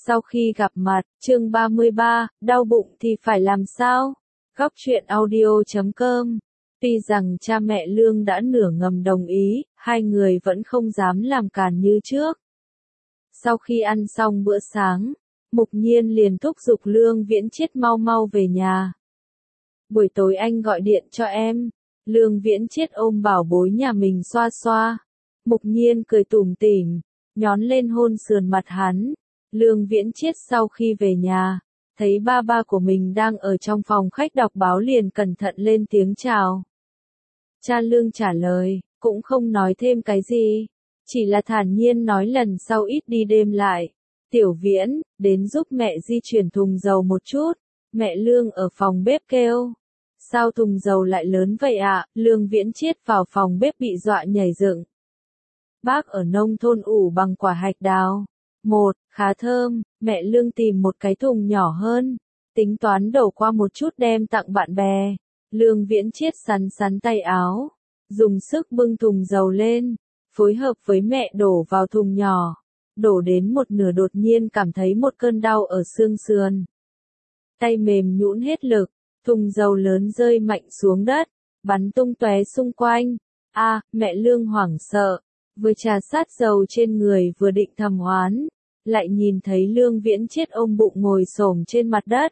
Sau khi gặp mặt, chương 33, đau bụng thì phải làm sao? Góc truyện audio.com. Tuy rằng cha mẹ Lương đã nửa ngầm đồng ý, hai người vẫn không dám làm càn như trước. Sau khi ăn xong bữa sáng, Mục Nhiên liền thúc giục Lương Viễn Chiết mau mau về nhà. Buổi tối anh gọi điện cho em. Lương Viễn Chiết ôm bảo bối nhà mình xoa xoa. Mục Nhiên cười tủm tỉm, nhón lên hôn sườn mặt hắn. Lương Viễn Chiết sau khi về nhà, thấy ba ba của mình đang ở trong phòng khách đọc báo liền cẩn thận lên tiếng chào. Cha Lương trả lời, cũng không nói thêm cái gì, chỉ là thản nhiên nói lần sau ít đi đêm lại. Tiểu Viễn, đến giúp mẹ di chuyển thùng dầu một chút. Mẹ Lương ở phòng bếp kêu. Sao thùng dầu lại lớn vậy ạ? Lương Viễn Chiết vào phòng bếp bị dọa nhảy dựng. Bác ở nông thôn ủ bằng quả hạch đào. Khá thơm. Mẹ Lương tìm một cái thùng nhỏ hơn, tính toán đổ qua một chút đem tặng bạn bè. Lương Viễn Chiết sắn sắn tay áo, dùng sức bưng thùng dầu lên, phối hợp với mẹ đổ vào thùng nhỏ. Đổ đến một nửa đột nhiên cảm thấy một cơn đau ở xương sườn. Tay mềm nhũn hết lực, thùng dầu lớn rơi mạnh xuống đất, bắn tung tóe xung quanh. Mẹ Lương hoảng sợ, vừa trà sát dầu trên người vừa định thầm oán, lại nhìn thấy Lương Viễn Chiết ôm bụng ngồi xổm trên mặt đất.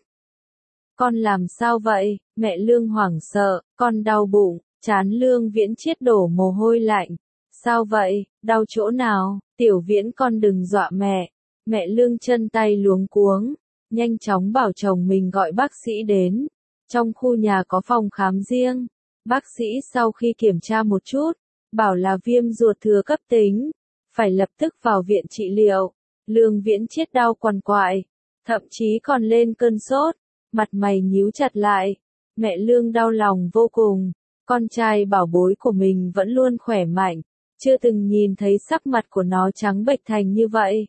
Con làm sao vậy? Mẹ Lương hoảng sợ, con đau bụng. Trán Lương Viễn Chiết đổ mồ hôi lạnh. Sao vậy? Đau chỗ nào? Tiểu Viễn con đừng dọa mẹ. Mẹ Lương chân tay luống cuống, nhanh chóng bảo chồng mình gọi bác sĩ đến. Trong khu nhà có phòng khám riêng. Bác sĩ sau khi kiểm tra một chút, bảo là viêm ruột thừa cấp tính, phải lập tức vào viện trị liệu. Lương Viễn Chiết đau quằn quại, thậm chí còn lên cơn sốt, mặt mày nhíu chặt lại. Mẹ Lương đau lòng vô cùng, con trai bảo bối của mình vẫn luôn khỏe mạnh, chưa từng nhìn thấy sắc mặt của nó trắng bệch thành như vậy.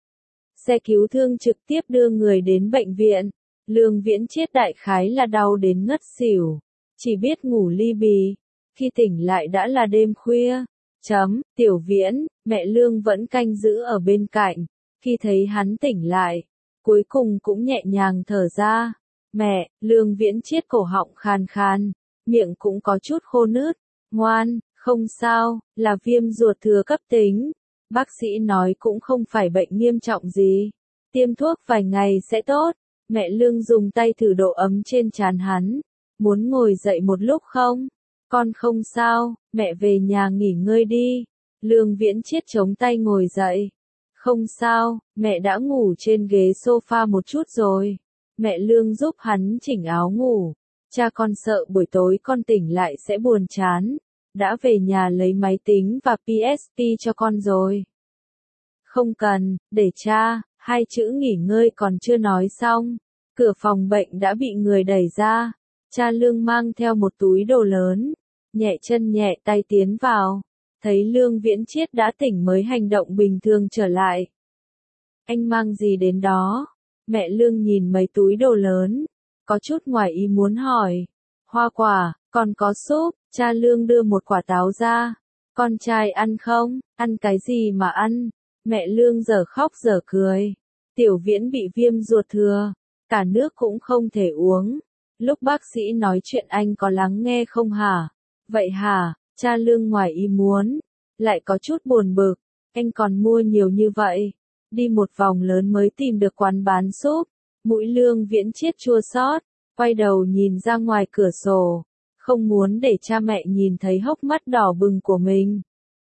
Xe cứu thương trực tiếp đưa người đến bệnh viện. Lương Viễn Chiết đại khái là đau đến ngất xỉu, chỉ biết ngủ li bì. Khi tỉnh lại đã là đêm khuya. Tiểu Viễn, mẹ Lương vẫn canh giữ ở bên cạnh. Khi thấy hắn tỉnh lại, cuối cùng cũng nhẹ nhàng thở ra. Mẹ, Lương Viễn Chiết cổ họng khàn khàn, miệng cũng có chút khô nứt. Ngoan, không sao, là viêm ruột thừa cấp tính. Bác sĩ nói cũng không phải bệnh nghiêm trọng gì. Tiêm thuốc vài ngày sẽ tốt. Mẹ Lương dùng tay thử độ ấm trên trán hắn. Muốn ngồi dậy một lúc không? Con không sao, mẹ về nhà nghỉ ngơi đi. Lương Viễn Chiết chống tay ngồi dậy. Không sao, mẹ đã ngủ trên ghế sofa một chút rồi. Mẹ Lương giúp hắn chỉnh áo ngủ. Cha con sợ buổi tối con tỉnh lại sẽ buồn chán. Đã về nhà lấy máy tính và PSP cho con rồi. Không cần, để cha. Hai chữ nghỉ ngơi còn chưa nói xong. Cửa phòng bệnh đã bị người đẩy ra. Cha Lương mang theo một túi đồ lớn, nhẹ chân nhẹ tay tiến vào. Thấy Lương Viễn Chiết đã tỉnh mới hành động bình thường trở lại. Anh mang gì đến đó? Mẹ Lương nhìn mấy túi đồ lớn, có chút ngoài ý muốn hỏi. Hoa quả, còn có súp. Cha Lương đưa một quả táo ra. Con trai ăn không? Ăn cái gì mà ăn? Mẹ Lương giờ khóc giờ cười. Tiểu Viễn bị viêm ruột thừa, cả nước cũng không thể uống. Lúc bác sĩ nói chuyện anh có lắng nghe không hả? Vậy hả? Cha Lương ngoài ý muốn, lại có chút buồn bực. Anh còn mua nhiều như vậy. Đi một vòng lớn mới tìm được quán bán súp. Mũi Lương Viễn Chiết chua xót, quay đầu nhìn ra ngoài cửa sổ, không muốn để cha mẹ nhìn thấy hốc mắt đỏ bừng của mình.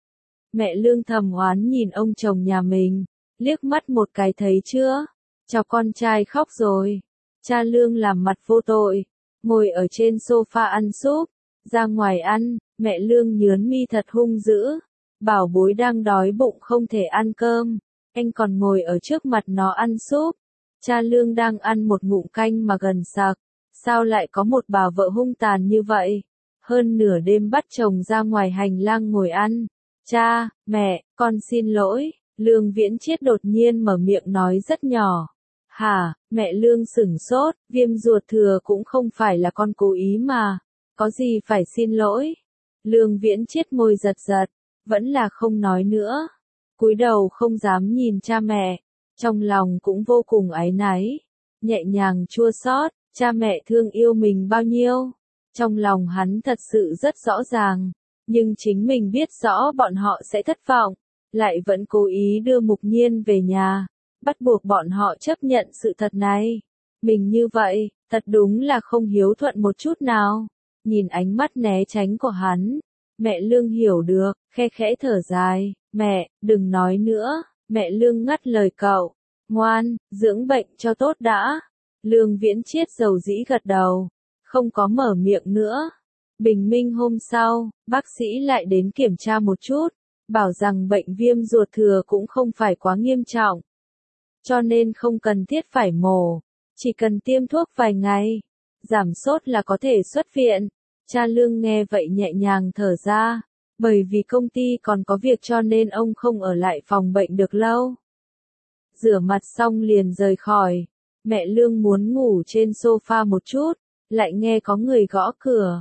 Mẹ Lương thầm oán nhìn ông chồng nhà mình, liếc mắt một cái thấy chưa? Cho con trai khóc rồi. Cha Lương làm mặt vô tội, ngồi ở trên sofa ăn súp. Ra ngoài ăn, mẹ Lương nhướn mi thật hung dữ. Bảo bối đang đói bụng không thể ăn cơm, anh còn ngồi ở trước mặt nó ăn súp. Cha Lương đang ăn một ngụm canh mà gần sặc. Sao lại có một bà vợ hung tàn như vậy? Hơn nửa đêm bắt chồng ra ngoài hành lang ngồi ăn. Cha, mẹ, con xin lỗi. Lương Viễn Chiết đột nhiên mở miệng nói rất nhỏ. Hả? Mẹ Lương sửng sốt, viêm ruột thừa cũng không phải là con cố ý mà. Có gì phải xin lỗi? Lương Viễn Chiết môi giật giật, vẫn là không nói nữa. Cúi đầu không dám nhìn cha mẹ. Trong lòng cũng vô cùng áy náy, nhẹ nhàng chua xót, cha mẹ thương yêu mình bao nhiêu. Trong lòng hắn thật sự rất rõ ràng, nhưng chính mình biết rõ bọn họ sẽ thất vọng, lại vẫn cố ý đưa Mục Nhiên về nhà, bắt buộc bọn họ chấp nhận sự thật này. Mình như vậy, thật đúng là không hiếu thuận một chút nào. Nhìn ánh mắt né tránh của hắn, mẹ Lương hiểu được, khe khẽ thở dài, mẹ, đừng nói nữa, mẹ Lương ngắt lời cậu, ngoan, dưỡng bệnh cho tốt đã. Lương Viễn Chiết dầu dĩ gật đầu, không có mở miệng nữa. Bình minh hôm sau, bác sĩ lại đến kiểm tra một chút, bảo rằng bệnh viêm ruột thừa cũng không phải quá nghiêm trọng, cho nên không cần thiết phải mổ, chỉ cần tiêm thuốc vài ngày, giảm sốt là có thể xuất viện. Cha Lương nghe vậy nhẹ nhàng thở ra, bởi vì công ty còn có việc cho nên ông không ở lại phòng bệnh được lâu. Rửa mặt xong liền rời khỏi, mẹ Lương muốn ngủ trên sofa một chút, lại nghe có người gõ cửa.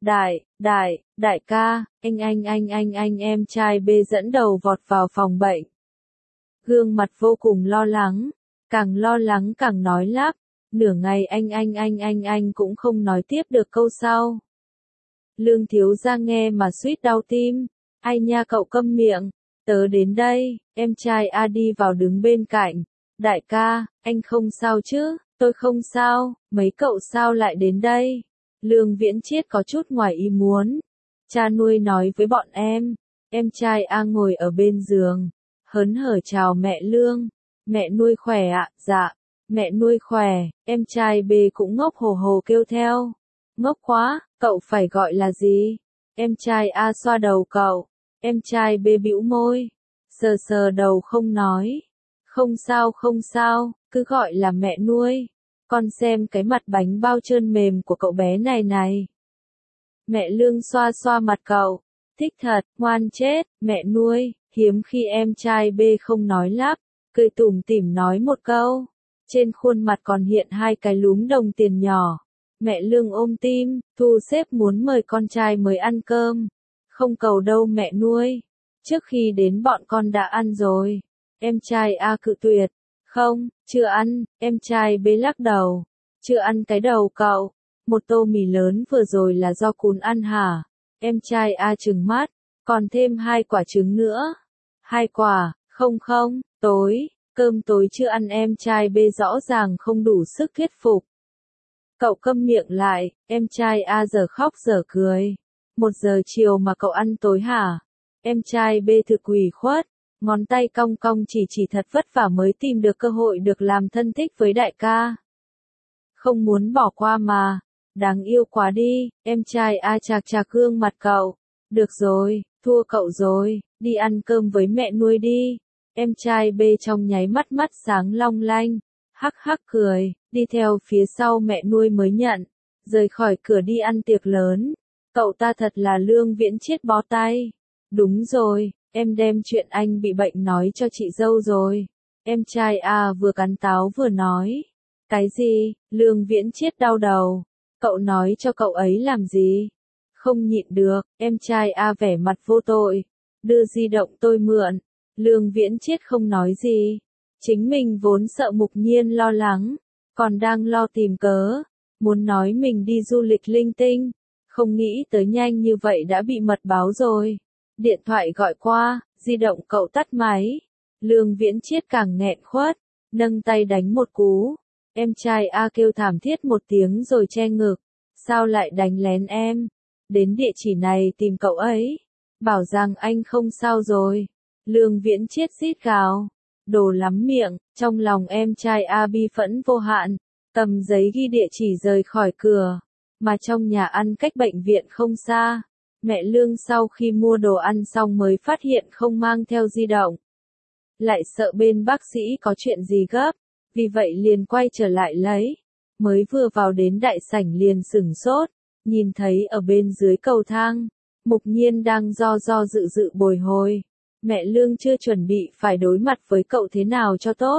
Đại ca, anh em trai bê dẫn đầu vọt vào phòng bệnh. Gương mặt vô cùng lo lắng, càng lo lắng càng nói lắp, nửa ngày anh cũng không nói tiếp được câu sau. Lương thiếu gia nghe mà suýt đau tim, ai nha cậu câm miệng, tớ đến đây, em trai A đi vào đứng bên cạnh, đại ca, anh không sao chứ, tôi không sao, mấy cậu sao lại đến đây? Lương Viễn Chiết có chút ngoài ý muốn, cha nuôi nói với bọn em trai A ngồi ở bên giường, hớn hở chào mẹ Lương, mẹ nuôi khỏe ạ, dạ, mẹ nuôi khỏe, em trai B cũng ngốc hồ hồ kêu theo, ngốc quá, cậu phải gọi là gì? Em trai A xoa đầu cậu, em trai B bĩu môi, sờ sờ đầu không nói, không sao, cứ gọi là mẹ nuôi, con xem cái mặt bánh bao trơn mềm của cậu bé này này. Mẹ Lương xoa xoa mặt cậu, thích thật, ngoan chết, mẹ nuôi, hiếm khi em trai B không nói lắp, cười tủm tỉm nói một câu, trên khuôn mặt còn hiện hai cái lúm đồng tiền nhỏ. Mẹ Lương ôm tim, thu xếp muốn mời con trai mới ăn cơm. Không cầu đâu mẹ nuôi. Trước khi đến bọn con đã ăn rồi. Em trai A cự tuyệt. Không, chưa ăn, em trai B lắc đầu. Chưa ăn cái đầu cậu. Một tô mì lớn vừa rồi là do cún ăn hả? Em trai A trừng mắt. Còn thêm 2 quả trứng nữa. 2 quả, không, cơm tối chưa ăn em trai B rõ ràng không đủ sức thuyết phục. Cậu câm miệng lại, em trai A giờ khóc giờ cười. 1 giờ chiều mà cậu ăn tối hả? Em trai B thực ủy khuất, ngón tay cong cong chỉ thật vất vả mới tìm được cơ hội được làm thân thích với đại ca. Không muốn bỏ qua mà, đáng yêu quá đi, em trai A chạc chạc gương mặt cậu. Được rồi, thua cậu rồi, đi ăn cơm với mẹ nuôi đi. Em trai B trong nháy mắt mắt sáng long lanh, hắc hắc cười, đi theo phía sau mẹ nuôi mới nhận, rời khỏi cửa đi ăn tiệc lớn. Cậu ta thật là Lương Viễn Chiết bó tay. Đúng rồi, em đem chuyện anh bị bệnh nói cho chị dâu rồi. Em trai A vừa cắn táo vừa nói. Cái gì? Lương Viễn Chiết đau đầu. Cậu nói cho cậu ấy làm gì? Không nhịn được, em trai A vẻ mặt vô tội. Đưa di động tôi mượn. Lương Viễn Chiết không nói gì. Chính mình vốn sợ Mục Nhiên lo lắng, còn đang lo tìm cớ, muốn nói mình đi du lịch linh tinh, không nghĩ tới nhanh như vậy đã bị mật báo rồi. Điện thoại gọi qua, di động cậu tắt máy. Lương Viễn Chiết càng nghẹn khuất, nâng tay đánh một cú. Em trai A kêu thảm thiết một tiếng rồi che ngực. Sao lại đánh lén em? Đến địa chỉ này tìm cậu ấy. Bảo rằng anh không sao rồi. Lương Viễn Chiết rít gào. Đồ lắm miệng, trong lòng em trai A bi phẫn vô hạn, cầm giấy ghi địa chỉ rời khỏi cửa, mà trong nhà ăn cách bệnh viện không xa. Mẹ Lương sau khi mua đồ ăn xong mới phát hiện không mang theo di động. Lại sợ bên bác sĩ có chuyện gì gấp, vì vậy liền quay trở lại lấy. Mới vừa vào đến đại sảnh liền sửng sốt, nhìn thấy ở bên dưới cầu thang, Mục Nhiên đang do dự bồi hồi. Mẹ Lương chưa chuẩn bị phải đối mặt với cậu thế nào cho tốt.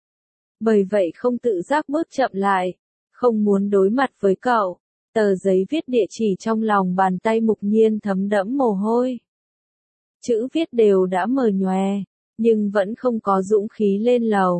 Bởi vậy không tự giác bước chậm lại, không muốn đối mặt với cậu. Tờ giấy viết địa chỉ trong lòng bàn tay Mục Nhiên thấm đẫm mồ hôi. Chữ viết đều đã mờ nhòe, nhưng vẫn không có dũng khí lên lầu.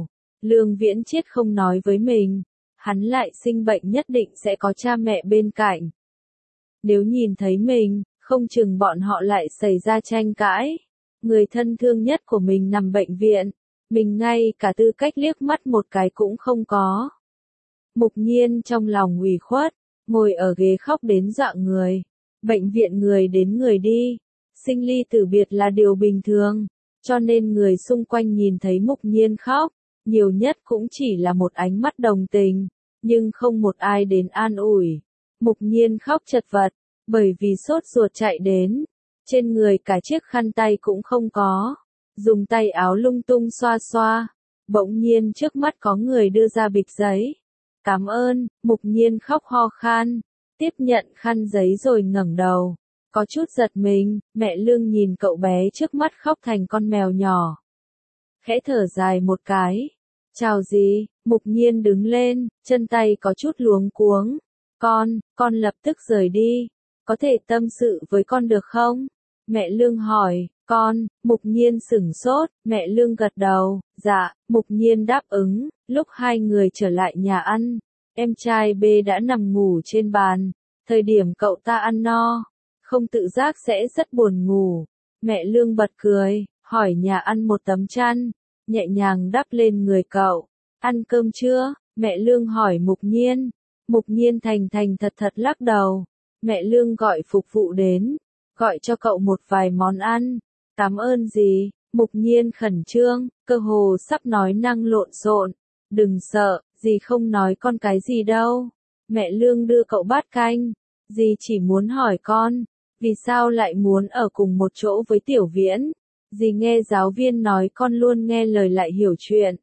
Lương Viễn Chiết không nói với mình, hắn lại sinh bệnh nhất định sẽ có cha mẹ bên cạnh. Nếu nhìn thấy mình, không chừng bọn họ lại xảy ra tranh cãi. Người thân thương nhất của mình nằm bệnh viện, mình ngay cả tư cách liếc mắt một cái cũng không có. Mục Nhiên trong lòng ủy khuất, ngồi ở ghế khóc đến dọa người. Bệnh viện người đến người đi, sinh ly tử biệt là điều bình thường, cho nên người xung quanh nhìn thấy Mục Nhiên khóc, nhiều nhất cũng chỉ là một ánh mắt đồng tình, nhưng không một ai đến an ủi. Mục Nhiên khóc chật vật, bởi vì sốt ruột chạy đến, trên người cả chiếc khăn tay cũng không có, dùng tay áo lung tung xoa xoa, bỗng nhiên trước mắt có người đưa ra bịch giấy. Cảm ơn, Mục Nhiên khóc ho khan, tiếp nhận khăn giấy rồi ngẩng đầu, có chút giật mình, mẹ Lương nhìn cậu bé trước mắt khóc thành con mèo nhỏ. Khẽ thở dài một cái, chào gì, Mục Nhiên đứng lên, chân tay có chút luống cuống, con lập tức rời đi, có thể tâm sự với con được không? Mẹ Lương hỏi, Mục Nhiên sửng sốt, mẹ Lương gật đầu, dạ, Mục Nhiên đáp ứng, lúc hai người trở lại nhà ăn, em trai B đã nằm ngủ trên bàn, thời điểm cậu ta ăn no, không tự giác sẽ rất buồn ngủ. Mẹ Lương bật cười, hỏi nhà ăn một tấm chăn, nhẹ nhàng đắp lên người cậu, ăn cơm chưa? Mẹ Lương hỏi Mục Nhiên, Mục Nhiên thành thành thật thật lắc đầu, mẹ Lương gọi phục vụ đến, gọi cho cậu một vài món ăn. Cảm ơn gì? Mục Nhiên khẩn trương, cơ hồ sắp nói năng lộn xộn. Đừng sợ, dì không nói con cái gì đâu. Mẹ Lương đưa cậu bát canh. Dì chỉ muốn hỏi con, vì sao lại muốn ở cùng một chỗ với Tiểu Viễn? Dì nghe giáo viên nói con luôn nghe lời lại hiểu chuyện.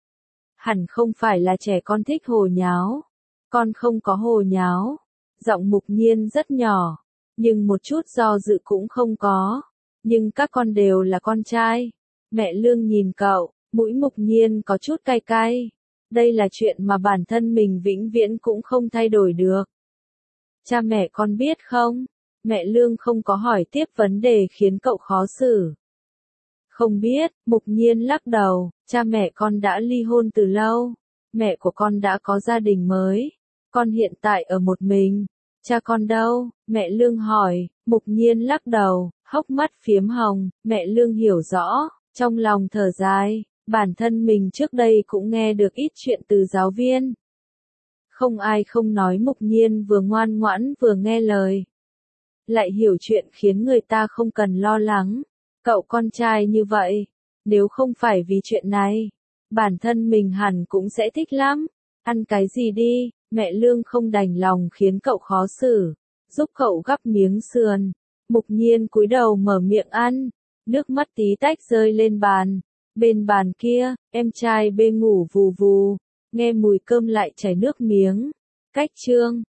Hẳn không phải là trẻ con thích hồ nháo. Con không có hồ nháo. Giọng Mục Nhiên rất nhỏ, nhưng một chút do dự cũng không có. Nhưng các con đều là con trai. Mẹ Lương nhìn cậu, mũi Mục Nhiên có chút cay cay. Đây là chuyện mà bản thân mình vĩnh viễn cũng không thay đổi được. Cha mẹ con biết không? Mẹ Lương không có hỏi tiếp vấn đề khiến cậu khó xử. Không biết, Mục Nhiên lắc đầu, cha mẹ con đã ly hôn từ lâu. Mẹ của con đã có gia đình mới. Con hiện tại ở một mình. Cha con đâu? Mẹ Lương hỏi, Mục Nhiên lắc đầu, hốc mắt phiếm hồng, mẹ Lương hiểu rõ, trong lòng thở dài, bản thân mình trước đây cũng nghe được ít chuyện từ giáo viên. Không ai không nói Mục Nhiên vừa ngoan ngoãn vừa nghe lời. Lại hiểu chuyện khiến người ta không cần lo lắng. Cậu con trai như vậy, nếu không phải vì chuyện này, bản thân mình hẳn cũng sẽ thích lắm. Ăn cái gì đi, mẹ Lương không đành lòng khiến cậu khó xử, giúp cậu gắp miếng sườn. Mục Nhiên cúi đầu mở miệng ăn, nước mắt tí tách rơi lên bàn. Bên bàn kia, em trai B ngủ vù vù, nghe mùi cơm lại chảy nước miếng. Cách chương